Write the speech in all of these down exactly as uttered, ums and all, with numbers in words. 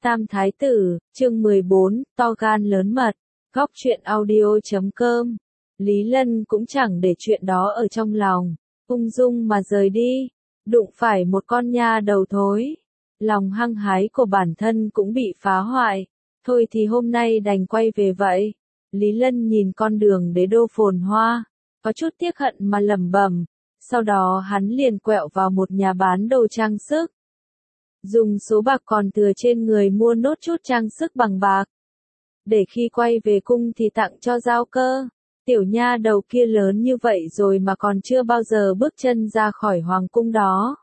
Tam Thái Tử, chương mười bốn, to gan lớn mật, góc truyện audio chấm com. Lý Lân cũng chẳng để chuyện đó ở trong lòng, ung dung mà rời đi, đụng phải một con nha đầu thối. Lòng hăng hái của bản thân cũng bị phá hoại, thôi thì hôm nay đành quay về vậy. Lý Lân nhìn con đường đế đô phồn hoa, có chút tiếc hận mà lẩm bẩm, sau đó hắn liền quẹo vào một nhà bán đồ trang sức. Dùng số bạc còn thừa trên người mua nốt chút trang sức bằng bạc, để khi quay về cung thì tặng cho Giao Cơ. Tiểu nha đầu kia lớn như vậy rồi mà còn chưa bao giờ bước chân ra khỏi hoàng cung đó.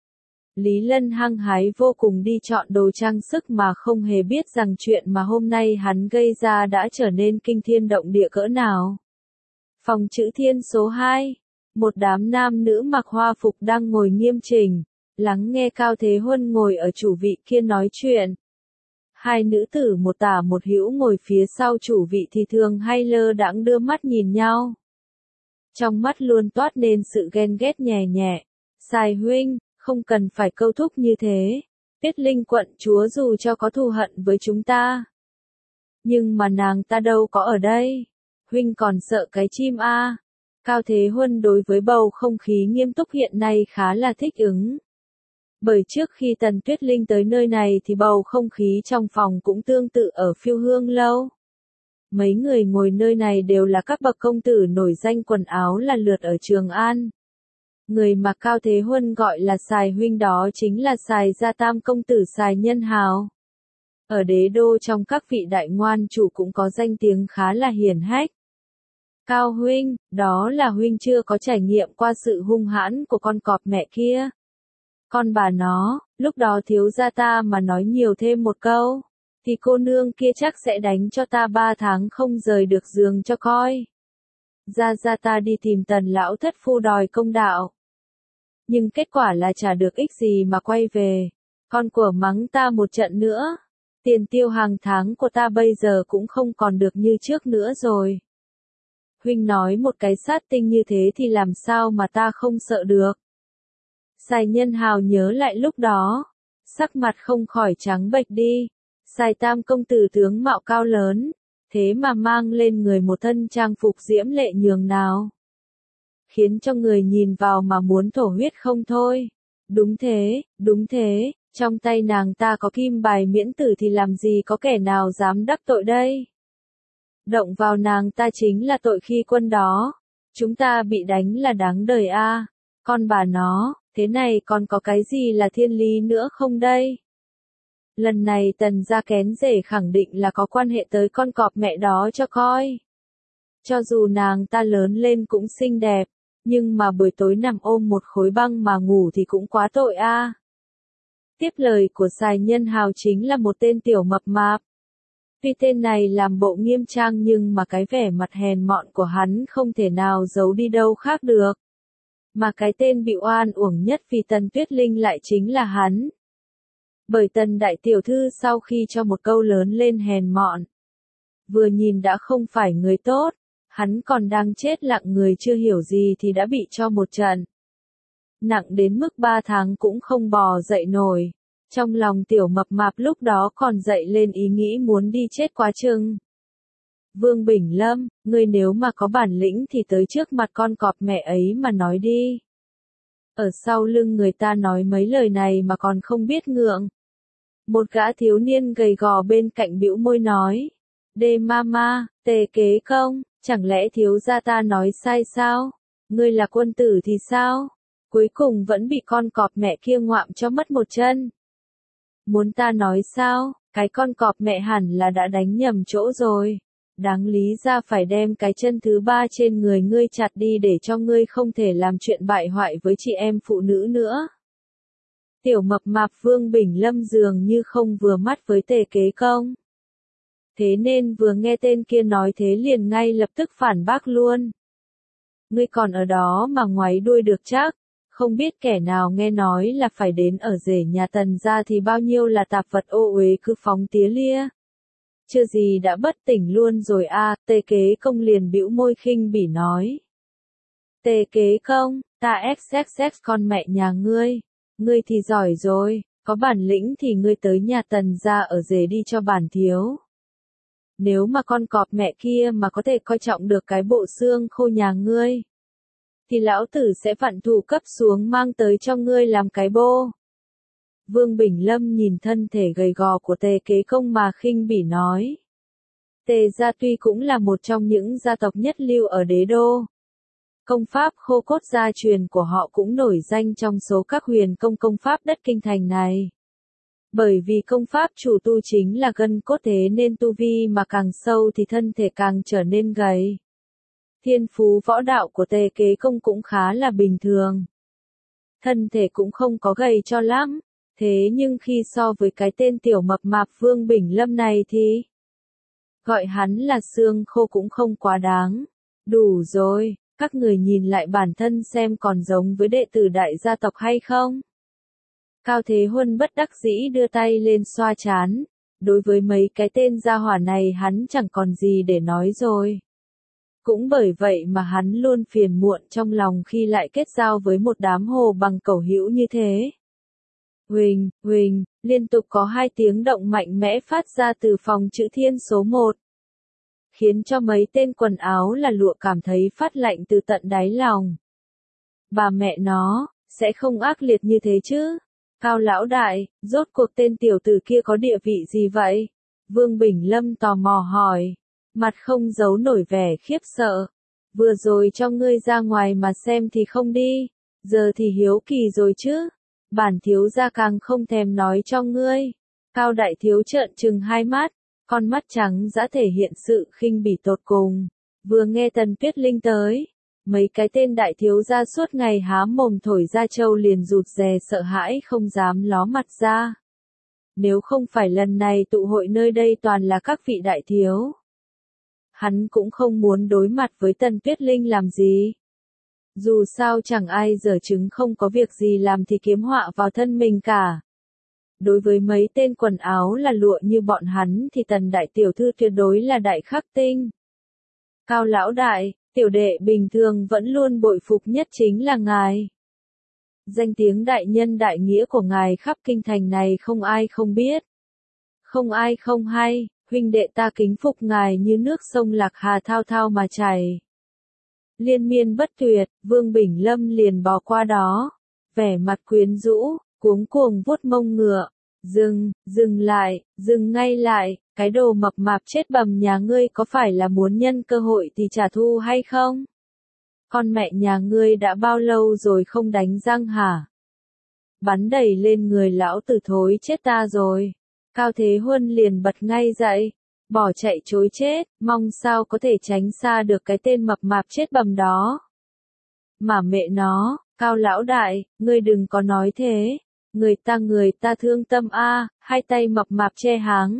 Lý Lân hăng hái vô cùng đi chọn đồ trang sức mà không hề biết rằng chuyện mà hôm nay hắn gây ra đã trở nên kinh thiên động địa cỡ nào. Phòng chữ thiên số hai, một đám nam nữ mặc hoa phục đang ngồi nghiêm chỉnh, lắng nghe Cao Thế Huân ngồi ở chủ vị kia nói chuyện. Hai nữ tử một tả một hữu ngồi phía sau chủ vị thì thường hay lơ đãng đưa mắt nhìn nhau. Trong mắt luôn toát nên sự ghen ghét nhẹ nhẹ. Sài huynh, không cần phải câu thúc như thế. Tuyết Linh quận chúa dù cho có thù hận với chúng ta, nhưng mà nàng ta đâu có ở đây. Huynh còn sợ cái chim a? À? Cao Thế Huân đối với bầu không khí nghiêm túc hiện nay khá là thích ứng. Bởi trước khi Tần Tuyết Linh tới nơi này thì bầu không khí trong phòng cũng tương tự ở Phiêu Hương Lâu. Mấy người ngồi nơi này đều là các bậc công tử nổi danh quần áo là lượt ở Trường An. Người mà Cao Thế Huân gọi là Sài huynh đó chính là Sài gia tam công tử Sài Nhân Hào. Ở đế đô trong các vị đại ngoan chủ cũng có danh tiếng khá là hiển hách. Cao huynh, đó là huynh chưa có trải nghiệm qua sự hung hãn của con cọp mẹ kia. Con bà nó, lúc đó thiếu gia ta mà nói nhiều thêm một câu, thì cô nương kia chắc sẽ đánh cho ta ba tháng không rời được giường cho coi. Gia gia ta đi tìm Tần lão thất phu đòi công đạo, nhưng kết quả là chả được ích gì mà quay về, con của mắng ta một trận nữa. Tiền tiêu hàng tháng của ta bây giờ cũng không còn được như trước nữa rồi. Huynh nói một cái sát tinh như thế thì làm sao mà ta không sợ được. Sài Nhân Hào nhớ lại lúc đó, sắc mặt không khỏi trắng bệch đi. Sài tam công tử tướng mạo cao lớn, thế mà mang lên người một thân trang phục diễm lệ nhường nào, khiến cho người nhìn vào mà muốn thổ huyết không thôi. Đúng thế, đúng thế, trong tay nàng ta có kim bài miễn tử thì làm gì có kẻ nào dám đắc tội đây. Động vào nàng ta chính là tội khi quân đó, chúng ta bị đánh là đáng đời a. À. Con bà nó, thế này còn có cái gì là thiên lý nữa không đây? Lần này Tần gia kén rể khẳng định là có quan hệ tới con cọp mẹ đó cho coi. Cho dù nàng ta lớn lên cũng xinh đẹp, nhưng mà buổi tối nằm ôm một khối băng mà ngủ thì cũng quá tội a. À. Tiếp lời của Sài Nhân Hào chính là một tên tiểu mập mạp. Tuy tên này làm bộ nghiêm trang nhưng mà cái vẻ mặt hèn mọn của hắn không thể nào giấu đi đâu khác được. Mà cái tên bị oan uổng nhất vì Tần Tuyết Linh lại chính là hắn. Bởi Tần đại tiểu thư sau khi cho một câu lớn lên hèn mọn, vừa nhìn đã không phải người tốt, hắn còn đang chết lặng người chưa hiểu gì thì đã bị cho một trận. Nặng đến mức ba tháng cũng không bò dậy nổi. Trong lòng tiểu mập mạp lúc đó còn dậy lên ý nghĩ muốn đi chết quá chừng. Vương Bình Lâm, ngươi nếu mà có bản lĩnh thì tới trước mặt con cọp mẹ ấy mà nói đi. Ở sau lưng người ta nói mấy lời này mà còn không biết ngượng. Một gã thiếu niên gầy gò bên cạnh bĩu môi nói. Đê mama, tề kế công, chẳng lẽ thiếu gia ta nói sai sao? Ngươi là quân tử thì sao? Cuối cùng vẫn bị con cọp mẹ kia ngoạm cho mất một chân. Muốn ta nói sao, cái con cọp mẹ hẳn là đã đánh nhầm chỗ rồi. Đáng lý ra phải đem cái chân thứ ba trên người ngươi chặt đi để cho ngươi không thể làm chuyện bại hoại với chị em phụ nữ nữa. Tiểu mập mạp Vương Bình Lâm dường như không vừa mắt với tề kế công. Thế nên vừa nghe tên kia nói thế liền ngay lập tức phản bác luôn. Ngươi còn ở đó mà ngoáy đuôi được chắc. Không biết kẻ nào nghe nói là phải đến ở rể nhà Tần gia thì bao nhiêu là tạp vật ô uế cứ phóng tía lia. Chưa gì đã bất tỉnh luôn rồi a. À, tề kế công liền bĩu môi khinh bỉ nói. Tề kế công, ta xxx con mẹ nhà ngươi, ngươi thì giỏi rồi, Có bản lĩnh thì ngươi tới nhà Tần gia ở rể đi cho bản thiếu. Nếu mà con cọp mẹ kia mà có thể coi trọng được cái bộ xương khô nhà ngươi, thì lão tử sẽ vặn thủ cấp xuống mang tới cho ngươi làm cái bô. Vương Bình Lâm nhìn thân thể gầy gò của Tề Kế Công mà khinh bỉ nói. Tề gia tuy cũng là một trong những gia tộc nhất lưu ở đế đô. Công pháp khô cốt gia truyền của họ cũng nổi danh trong số các huyền công công pháp đất kinh thành này. Bởi vì công pháp chủ tu chính là gân cốt, thế nên tu vi mà càng sâu thì thân thể càng trở nên gầy. Thiên phú võ đạo của Tề Kế Công cũng khá là bình thường. Thân thể cũng không có gầy cho lắm, thế nhưng khi so với cái tên tiểu mập mạp Vương Bình Lâm này thì gọi hắn là xương khô cũng không quá đáng. Đủ rồi, các người nhìn lại bản thân xem còn giống với đệ tử đại gia tộc hay không? Cao Thế Huân bất đắc dĩ đưa tay lên xoa trán. Đối với mấy cái tên gia hỏa này hắn chẳng còn gì để nói rồi. Cũng bởi vậy mà hắn luôn phiền muộn trong lòng khi lại kết giao với một đám hồ bằng cẩu hữu như thế. Huỳnh, huỳnh, liên tục có hai tiếng động mạnh mẽ phát ra từ phòng chữ thiên số một. Khiến cho mấy tên quần áo là lụa cảm thấy phát lạnh từ tận đáy lòng. Bà mẹ nó, sẽ không ác liệt như thế chứ? Cao lão đại, rốt cuộc tên tiểu tử kia có địa vị gì vậy? Vương Bình Lâm tò mò hỏi, mặt không giấu nổi vẻ khiếp sợ. Vừa rồi cho ngươi ra ngoài mà xem thì không đi, giờ thì hiếu kỳ rồi chứ? Bản thiếu gia càng không thèm nói cho ngươi. Cao đại thiếu trợn trừng hai mắt, con mắt trắng dã thể hiện sự khinh bỉ tột cùng. Vừa nghe Tần Tuyết Linh tới, mấy cái tên đại thiếu gia suốt ngày há mồm thổi ra trâu liền rụt rè sợ hãi không dám ló mặt ra. Nếu không phải lần này tụ hội nơi đây toàn là các vị đại thiếu, hắn cũng không muốn đối mặt với Tần Tuyết Linh làm gì. Dù sao chẳng ai dở chứng không có việc gì làm thì kiếm họa vào thân mình cả. Đối với mấy tên quần áo là lụa như bọn hắn thì Tần đại tiểu thư tuyệt đối là đại khắc tinh. Cao lão đại, tiểu đệ bình thường vẫn luôn bội phục nhất chính là ngài. Danh tiếng đại nhân đại nghĩa của ngài khắp kinh thành này không ai không biết. Không ai không hay, huynh đệ ta kính phục ngài như nước sông Lạc Hà thao thao mà chảy. Liên miên bất tuyệt, Vương Bình Lâm liền bò qua đó, vẻ mặt quyến rũ, cuống cuồng vuốt mông ngựa. Dừng, dừng lại, dừng ngay lại, cái đồ mập mạp chết bầm nhà ngươi có phải là muốn nhân cơ hội thì trả thù hay không? Con mẹ nhà ngươi đã bao lâu rồi không đánh răng hả? Bắn đầy lên người lão tử thối chết ta rồi. Cao Thế Huân liền bật ngay dậy, bỏ chạy chối chết, mong sao có thể tránh xa được cái tên mập mạp chết bầm đó. Mà mẹ nó, Cao lão đại, ngươi đừng có nói thế. Người ta người ta thương tâm a, hai tay mập mạp che háng.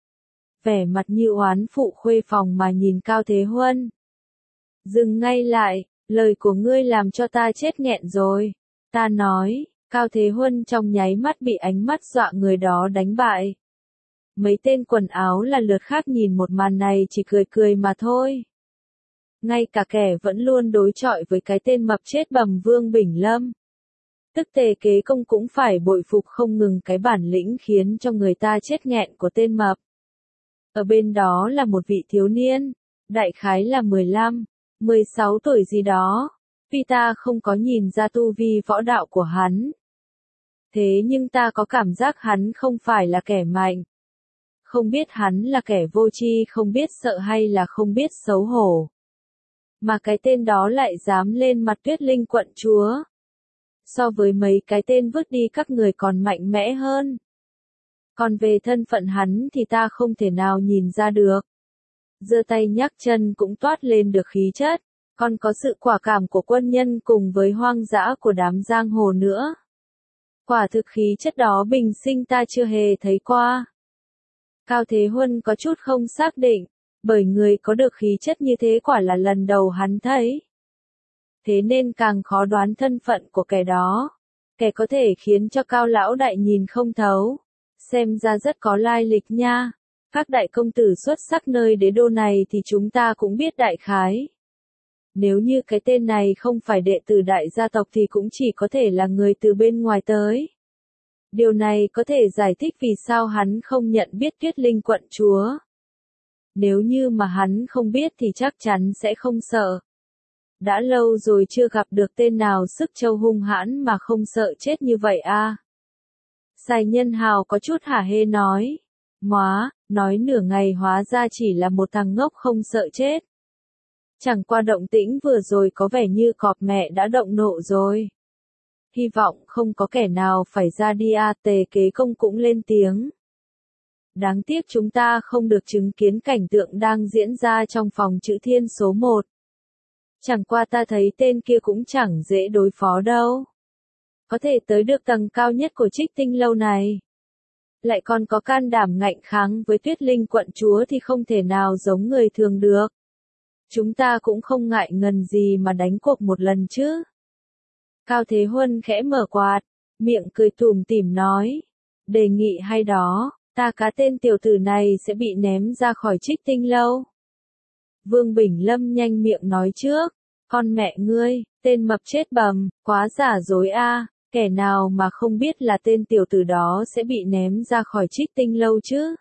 Vẻ mặt như oán phụ khuê phòng mà nhìn Cao Thế Huân. Dừng ngay lại, lời của ngươi làm cho ta chết nghẹn rồi. Ta nói, Cao Thế Huân trong nháy mắt bị ánh mắt dọa người đó đánh bại. Mấy tên quần áo là lượt khác nhìn một màn này chỉ cười cười mà thôi. Ngay cả kẻ vẫn luôn đối chọi với cái tên mập chết bầm Vương Bình Lâm. Tức Tề Kế Công cũng phải bội phục không ngừng cái bản lĩnh khiến cho người ta chết nghẹn của tên mập. Ở bên đó là một vị thiếu niên, đại khái là mười lăm, mười sáu tuổi gì đó, vì ta không có nhìn ra tu vi võ đạo của hắn. Thế nhưng ta có cảm giác hắn không phải là kẻ mạnh. Không biết hắn là kẻ vô tri không biết sợ hay là không biết xấu hổ. Mà cái tên đó lại dám lên mặt Tuyết Linh quận chúa. So với mấy cái tên vứt đi các người còn mạnh mẽ hơn. Còn về thân phận hắn thì ta không thể nào nhìn ra được. Giơ tay nhắc chân cũng toát lên được khí chất, còn có sự quả cảm của quân nhân cùng với hoang dã của đám giang hồ nữa. Quả thực khí chất đó bình sinh ta chưa hề thấy qua. Cao Thế Huân có chút không xác định, bởi người có được khí chất như thế quả là lần đầu hắn thấy. Thế nên càng khó đoán thân phận của kẻ đó. Kẻ có thể khiến cho Cao lão đại nhìn không thấu. Xem ra rất có lai lịch nha. Các đại công tử xuất sắc nơi đế đô này thì chúng ta cũng biết đại khái. Nếu như cái tên này không phải đệ tử đại gia tộc thì cũng chỉ có thể là người từ bên ngoài tới. Điều này có thể giải thích vì sao hắn không nhận biết Tuyết Linh quận chúa. Nếu như mà hắn không biết thì chắc chắn sẽ không sợ. Đã lâu rồi chưa gặp được tên nào sức châu hung hãn mà không sợ chết như vậy a. À? Sài Nhân Hào có chút hả hê nói. Móa, nói nửa ngày hóa ra chỉ là một thằng ngốc không sợ chết. Chẳng qua động tĩnh vừa rồi có vẻ như cọp mẹ đã động nộ rồi. Hy vọng không có kẻ nào phải ra đi a. Tề Kế Công cũng lên tiếng. Đáng tiếc chúng ta không được chứng kiến cảnh tượng đang diễn ra trong phòng chữ thiên số một. Chẳng qua ta thấy tên kia cũng chẳng dễ đối phó đâu. Có thể tới được tầng cao nhất của Trích Tinh Lâu này. Lại còn có can đảm ngạnh kháng với Tuyết Linh quận chúa thì không thể nào giống người thường được. Chúng ta cũng không ngại ngần gì mà đánh cuộc một lần chứ. Cao Thế Huân khẽ mở quạt, miệng cười tủm tỉm nói. Đề nghị hay đó, ta cá tên tiểu tử này sẽ bị ném ra khỏi Trích Tinh Lâu. Vương Bình Lâm nhanh miệng nói trước. Con mẹ ngươi, tên mập chết bầm, quá giả dối a. Kẻ nào mà không biết là tên tiểu tử đó sẽ bị ném ra khỏi Trích Tinh Lâu chứ?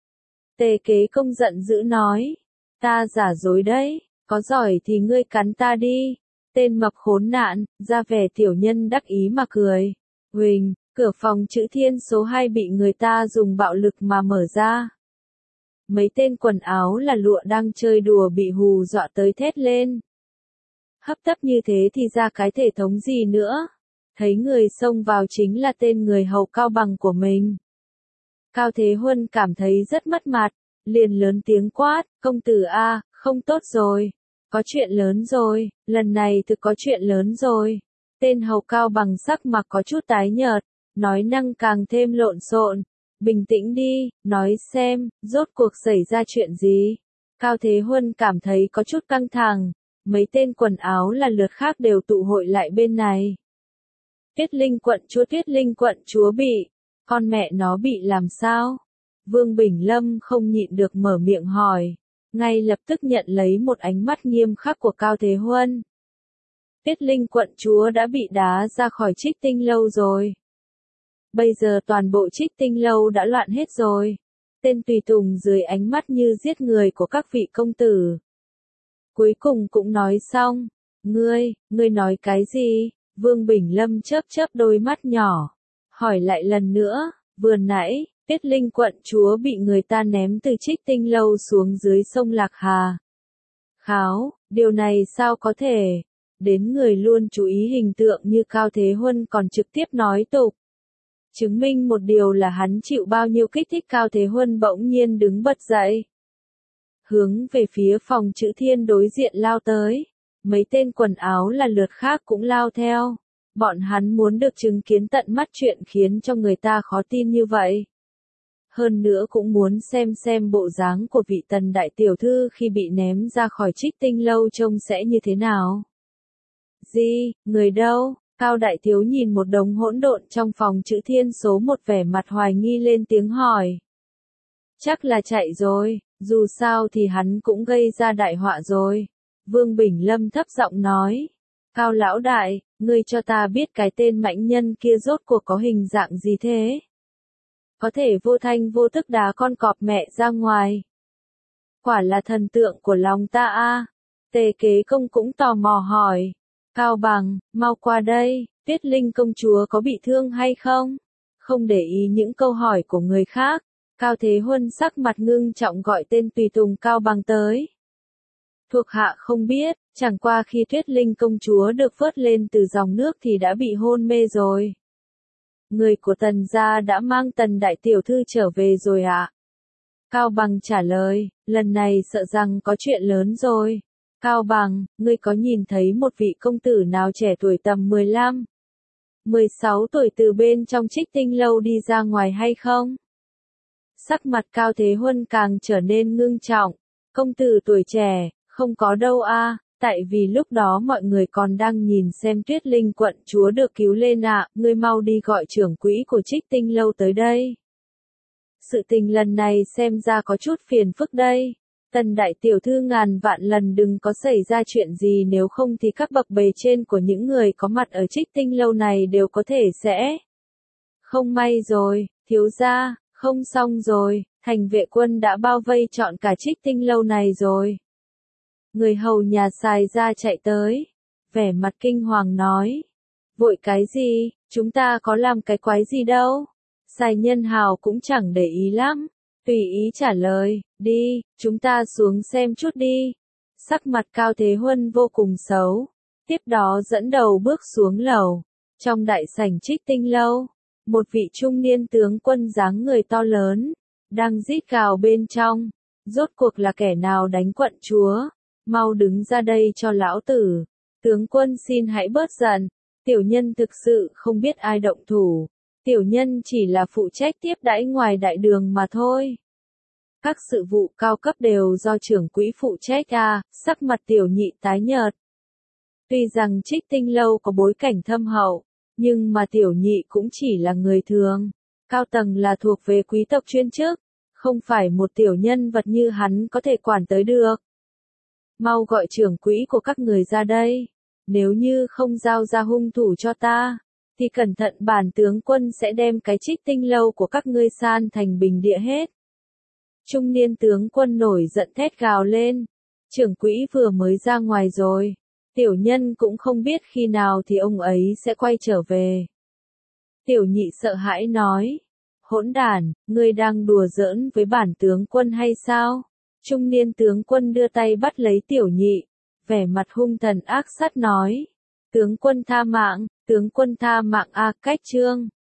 Tề Kế Công giận dữ nói. Ta giả dối đấy, có giỏi thì ngươi cắn ta đi. Tên mập khốn nạn, ra vẻ tiểu nhân đắc ý mà cười. Huỳnh, cửa phòng chữ thiên số hai bị người ta dùng bạo lực mà mở ra. Mấy tên quần áo là lụa đang chơi đùa bị hù dọa tới thét lên. Hấp tấp như thế thì ra cái thể thống gì nữa? Thấy người xông vào chính là tên người hầu Cao Bằng của mình. Cao Thế Huân cảm thấy rất mất mặt, liền lớn tiếng quát, công tử a, không tốt rồi, có chuyện lớn rồi, lần này thực có chuyện lớn rồi. Tên hầu Cao Bằng sắc mặt có chút tái nhợt, nói năng càng thêm lộn xộn. Bình tĩnh đi, nói xem, rốt cuộc xảy ra chuyện gì? Cao Thế Huân cảm thấy có chút căng thẳng, mấy tên quần áo là lượt khác đều tụ hội lại bên này. Tuyết Linh quận chúa Tuyết Linh quận chúa bị, con mẹ nó bị làm sao? Vương Bình Lâm không nhịn được mở miệng hỏi, ngay lập tức nhận lấy một ánh mắt nghiêm khắc của Cao Thế Huân. Tuyết Linh quận chúa đã bị đá ra khỏi Trích Tinh Lâu rồi. Bây giờ toàn bộ Trích Tinh Lâu đã loạn hết rồi. Tên tùy tùng dưới ánh mắt như giết người của các vị công tử. Cuối cùng cũng nói xong. Ngươi, ngươi nói cái gì? Vương Bình Lâm chớp chớp đôi mắt nhỏ. Hỏi lại lần nữa, vừa nãy, Tuyết Linh quận chúa bị người ta ném từ Trích Tinh Lâu xuống dưới sông Lạc Hà. Kháo, điều này sao có thể? Đến người luôn chú ý hình tượng như Cao Thế Huân còn trực tiếp nói tục. Chứng minh một điều là hắn chịu bao nhiêu kích thích. Cao Thế Huân bỗng nhiên đứng bật dậy. Hướng về phía phòng chữ thiên đối diện lao tới. Mấy tên quần áo là lượt khác cũng lao theo. Bọn hắn muốn được chứng kiến tận mắt chuyện khiến cho người ta khó tin như vậy. Hơn nữa cũng muốn xem xem bộ dáng của vị Tần đại tiểu thư khi bị ném ra khỏi Trích Tinh Lâu trông sẽ như thế nào. Gì, người đâu? Cao đại thiếu nhìn một đống hỗn độn trong phòng chữ thiên số một vẻ mặt hoài nghi lên tiếng hỏi. Chắc là chạy rồi, dù sao thì hắn cũng gây ra đại họa rồi. Vương Bình Lâm thấp giọng nói. Cao lão đại, ngươi cho ta biết cái tên mãnh nhân kia rốt cuộc có hình dạng gì thế? Có thể vô thanh vô tức đá con cọp mẹ ra ngoài. Quả là thần tượng của lòng ta a. Tề Kế Công cũng tò mò hỏi. Cao Bằng, mau qua đây, Tuyết Linh công chúa có bị thương hay không? Không để ý những câu hỏi của người khác, Cao Thế Huân sắc mặt ngưng trọng gọi tên tùy tùng Cao Bằng tới. Thuộc hạ không biết, chẳng qua khi Tuyết Linh công chúa được vớt lên từ dòng nước thì đã bị hôn mê rồi. Người của Tần gia đã mang Tần đại tiểu thư trở về rồi ạ. À? Cao Bằng trả lời, lần này sợ rằng có chuyện lớn rồi. Cao Bằng, ngươi có nhìn thấy một vị công tử nào trẻ tuổi tầm mười lăm, mười sáu tuổi từ bên trong Trích Tinh Lâu đi ra ngoài hay không? Sắc mặt Cao Thế Huân càng trở nên ngưng trọng. Công tử tuổi trẻ, không có đâu a, à, tại vì lúc đó mọi người còn đang nhìn xem Tuyết Linh quận chúa được cứu lên ạ, à, ngươi mau đi gọi trưởng quỹ của Trích Tinh Lâu tới đây. Sự tình lần này xem ra có chút phiền phức đây. Tần đại tiểu thư ngàn vạn lần đừng có xảy ra chuyện gì, nếu không thì các bậc bề trên của những người có mặt ở Trích Tinh Lâu này đều có thể sẽ Không may rồi, thiếu gia, không xong rồi, thành vệ quân đã bao vây trọn cả Trích Tinh lâu này rồi. Người hầu nhà Sài ra chạy tới, vẻ mặt kinh hoàng nói. Vội cái gì, chúng ta có làm cái quái gì đâu. Sài Nhân Hào cũng chẳng để ý lắm, tùy ý trả lời, đi, chúng ta xuống xem chút đi. Sắc mặt Cao Thế Huân vô cùng xấu, tiếp đó dẫn đầu bước xuống lầu. Trong đại sảnh Trích Tinh lâu, một vị trung niên tướng quân dáng người to lớn, đang rít gào bên trong, rốt cuộc là kẻ nào đánh quận chúa, mau đứng ra đây cho lão tử. Tướng quân xin hãy bớt giận, tiểu nhân thực sự không biết ai động thủ, tiểu nhân chỉ là phụ trách tiếp đãi ngoài đại đường mà thôi. Các sự vụ cao cấp đều do trưởng quỹ phụ trách à, sắc mặt tiểu nhị tái nhợt. Tuy rằng Trích Tinh lâu có bối cảnh thâm hậu, nhưng mà tiểu nhị cũng chỉ là người thường, cao tầng là thuộc về quý tộc chuyên chức, không phải một tiểu nhân vật như hắn có thể quản tới được. Mau gọi trưởng quỹ của các người ra đây, nếu như không giao ra hung thủ cho ta, thì cẩn thận bản tướng quân sẽ đem cái Trích Tinh lâu của các ngươi san thành bình địa hết. Trung niên tướng quân nổi giận thét gào lên, trưởng quỹ vừa mới ra ngoài rồi, tiểu nhân cũng không biết khi nào thì ông ấy sẽ quay trở về. Tiểu nhị sợ hãi nói, hỗn đản, ngươi đang đùa giỡn với bản tướng quân hay sao? Trung niên tướng quân đưa tay bắt lấy tiểu nhị, vẻ mặt hung thần ác sát nói, tướng quân tha mạng, tướng quân tha mạng a. Cách chương